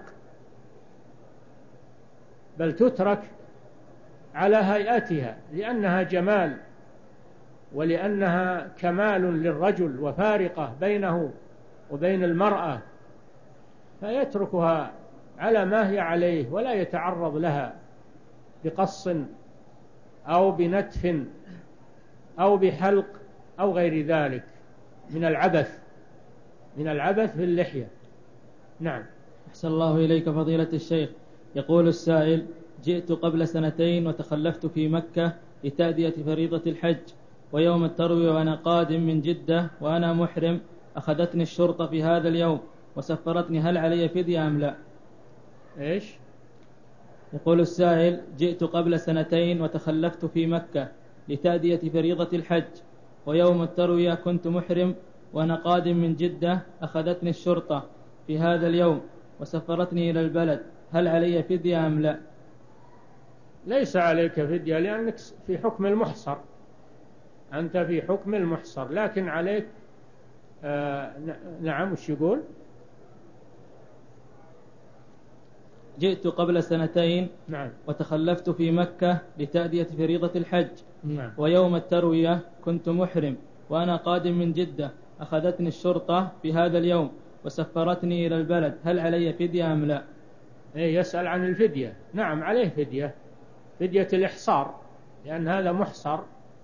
بل تترك على هيئتها، لأنها جمال ولأنها كمال للرجل وفارقة بينه وبين المرأة، فيتركها على ما هي عليه ولا يتعرض لها بقص أو بنتف أو بحلق أو غير ذلك من العبث من العبث في اللحية. نعم. أحسن الله إليك فضيلة الشيخ. يقول السائل: جئت قبل سنتين وتخلفت في مكة لتأدية فريضة الحج، ويوم التروية وأنا قادم من جدة وأنا محرم أخذتني الشرطة في هذا اليوم وسفرتني، هل علي فدية أم لا؟ إيش؟ يقول السائل: جئت قبل سنتين وتخلفت في مكة لتأدية فريضة الحج، ويوم التروية كنت محرم وأنا قادم من جدة أخذتني الشرطة في هذا اليوم وسفرتني إلى البلد، هل علي فدية أم لا؟ ليس عليك فدية، لأنك في حكم المحصر، أنت في حكم المحصر، لكن عليك آه نعم. وش يقول؟ جئت قبل سنتين نعم. وتخلفت في مكة لتأدية فريضة الحج، نعم. ويوم التروية كنت محرم وأنا قادم من جدة أخذتني الشرطة في هذا اليوم وسفرتني إلى البلد، هل علي فدية أم لا؟ إيه، يسأل عن الفدية. نعم عليه فدية، فدية الإحصار، لأن هذا محصر،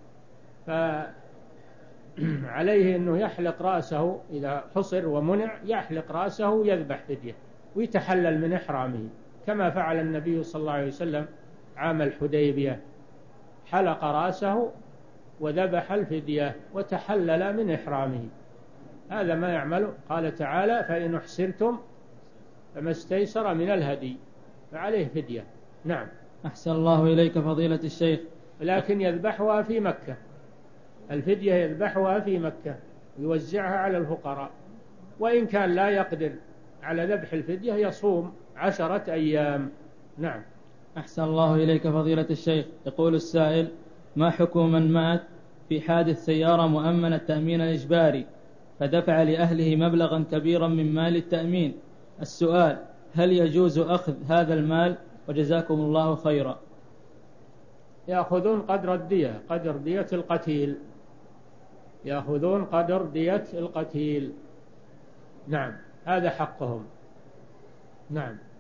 فعليه أنه يحلق رأسه إذا حصر ومنع، يحلق رأسه ويذبح فدية ويتحلل من إحرامه، كما فعل النبي صلى الله عليه وسلم عام الحديبية، حلق رأسه وذبح الفدية وتحلل من إحرامه. هذا ما يعمله. قال تعالى: فإن احسرتم فما استيسر من الهدي، فعليه فدية. نعم. أحسن الله إليك فضيلة الشيخ. لكن يذبحها في مكة، الفدية يذبحها في مكة ويوزعها على الفقراء، وإن كان لا يقدر على ذبح الفدية يصوم عشرة أيام. نعم. أحسن الله إليك فضيلة الشيخ. يقول السائل: ما حكم من مات في حادث سيارة مؤمن التأمين الإجباري فدفع لأهله مبلغا كبيرا من مال التأمين؟ السؤال: هل يجوز أخذ هذا المال؟ وجزاكم الله خيرا. يأخذون قدر الدية، قدر دية القتيل، يأخذون قدر دية القتيل. نعم، هذا حقهم. نعم.